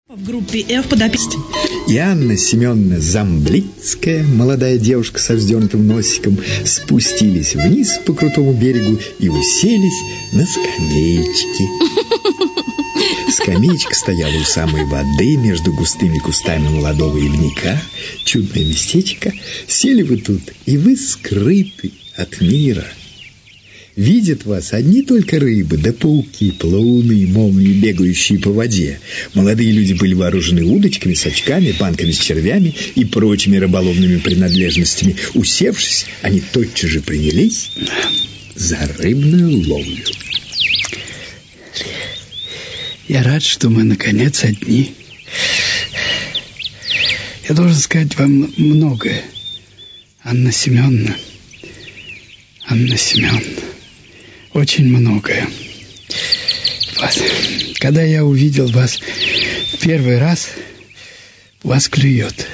В группе F подописать. И Анна Семеновна Замблицкая, молодая девушка со вздернутым носиком, спустились вниз по крутому берегу и уселись на скамеечке. Скамеечка стояла у самой воды, между густыми кустами молодого ивника. Чудное местечко. Сели вы тут, и вы скрыты от мира. Видят вас одни только рыбы, да пауки, плауны, молнии, бегающие по воде. Молодые люди были вооружены удочками, сачками, банками с червями и прочими рыболовными принадлежностями. Усевшись, они тотчас же принялись за рыбную ловлю. Я рад, что мы, наконец, одни. Я должен сказать вам многое, Анна Семеновна. Анна Семеновна. Очень многое. Когда я увидел вас первый раз, вас клюет.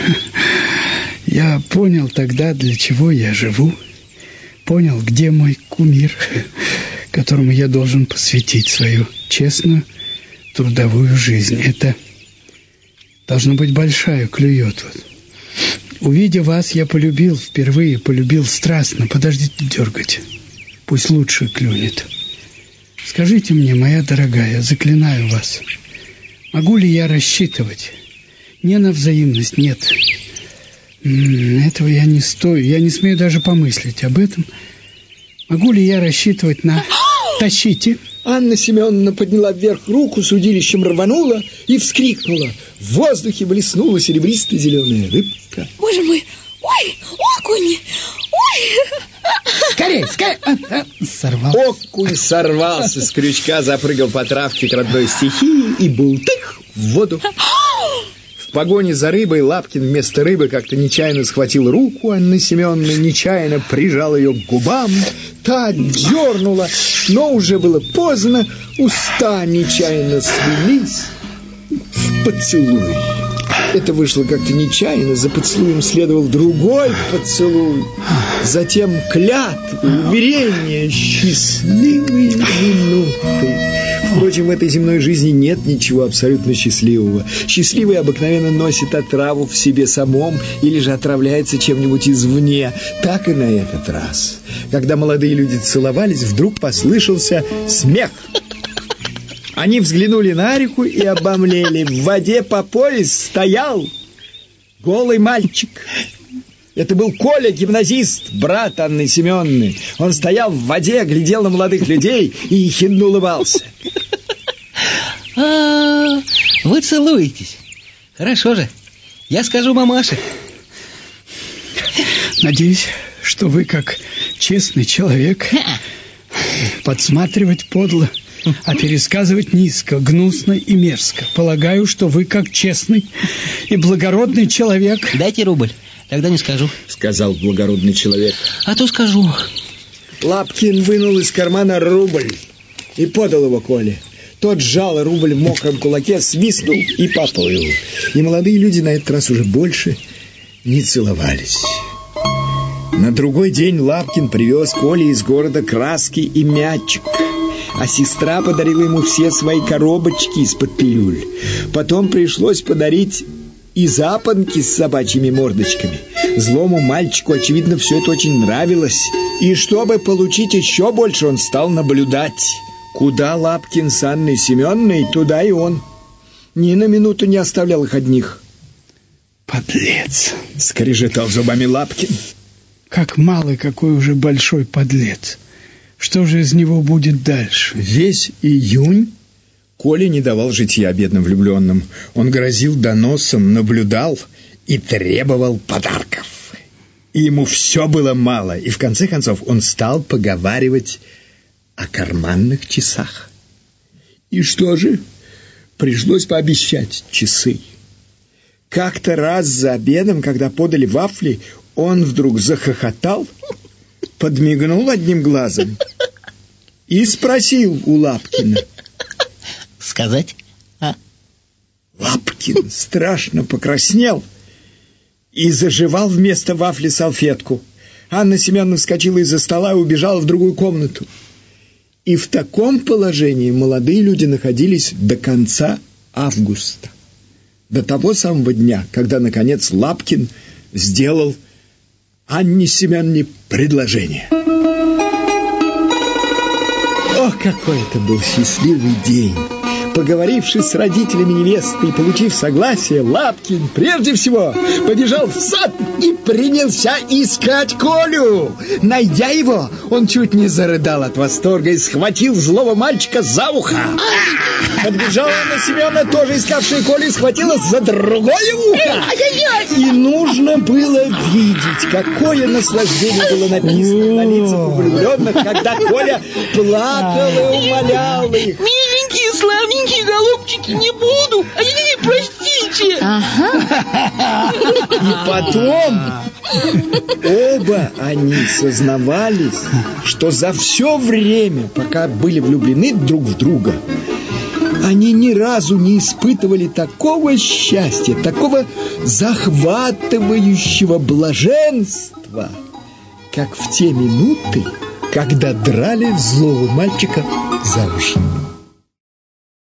Я понял тогда, для чего я живу. Понял, где мой кумир, которому я должен посвятить свою честную трудовую жизнь. Это должно быть большая, клюет. Увидев вас, я полюбил впервые, полюбил страстно. Подождите дергать. Пусть лучше клюнет. Скажите мне, моя дорогая, заклинаю вас, могу ли я рассчитывать? Не на взаимность, нет. Этого я не стою, я не смею даже помыслить об этом. Могу ли я рассчитывать на... Тащите. Анна Семеновна подняла вверх руку, с удилищем рванула и вскрикнула. В воздухе блеснула серебристая зеленая рыбка. Боже мой! Ой, окунь! Ой! Скорей, скорей! Сорвался. Окунь сорвался с крючка, запрыгал по травке к родной стихии и бултых в воду. В погоне за рыбой Лапкин вместо рыбы как-то нечаянно схватил руку Анны Семеновны, нечаянно прижал ее к губам. Та дернула, но уже было поздно, уста нечаянно свелись в поцелуй. Это вышло как-то нечаянно, за поцелуем следовал другой поцелуй, затем клятвы, уверения, счастливые минуты. Впрочем, в этой земной жизни нет ничего абсолютно счастливого. Счастливый обыкновенно носит отраву в себе самом или же отравляется чем-нибудь извне. Так и на этот раз. Когда молодые люди целовались, вдруг послышался смех. Они взглянули на реку и обомлели. В воде по пояс стоял голый мальчик. Это был Коля, гимназист, брат Анны Семеновны. Он стоял в воде, глядел на молодых людей и ехидно улыбался. Вы целуетесь. Хорошо же. Я скажу мамаше. Надеюсь, что вы, как честный человек, подсматривать подло, а пересказывать низко, гнусно и мерзко. Полагаю, что вы, как честный и благородный человек... Дайте рубль, тогда не скажу, сказал благородный человек. А то скажу. Лапкин вынул из кармана рубль и подал его Коле. Тот сжал рубль в мокром кулаке, свистнул и поплыл. И молодые люди на этот раз уже больше не целовались. На другой день Лапкин привез Коле из города краски и мячик, а сестра подарила ему все свои коробочки из-под пилюль. Потом пришлось подарить и запонки с собачьими мордочками. Злому мальчику, очевидно, все это очень нравилось. И чтобы получить еще больше, он стал наблюдать. Куда Лапкин с Анной Семеновной, туда и он. Ни на минуту не оставлял их одних. Подлец! Скрежетал зубами Лапкин. Как малый, какой уже большой подлец. Что же из него будет дальше? Весь июнь Коля не давал житья бедным влюбленным. Он грозил доносом, наблюдал и требовал подарков. И ему все было мало. И в конце концов он стал поговаривать о карманных часах. И что же? Пришлось пообещать часы. Как-то раз за обедом, когда подали вафли, он вдруг захохотал, подмигнул одним глазом и спросил у Лапкина. Сказать? Лапкин страшно покраснел и зажевал вместо вафли салфетку. Анна Семеновна вскочила из-за стола и убежала в другую комнату. И в таком положении молодые люди находились до конца августа. До того самого дня, когда, наконец, Лапкин сделал Анне Семеновне предложение. Ох, какой это был счастливый день! Поговорившись с родителями невесты и получив согласие, Лапкин прежде всего побежал в сад и принялся искать Колю. Найдя его, он чуть не зарыдал от восторга и схватил злого мальчика за ухо. Подбежала Анна Семеновна, тоже искавшая Колю, и схватила за другое ухо. И нужно было видеть, какое наслаждение было написано на лицах влюбленных, когда Коля плакал и умолял их. Миленькие, славненькие голубчики, не буду. Ай, простите. И потом оба они сознавались, что за все время, пока были влюблены друг в друга, они ни разу не испытывали такого счастья, такого захватывающего блаженства, как в те минуты, когда драли злого мальчика за уши.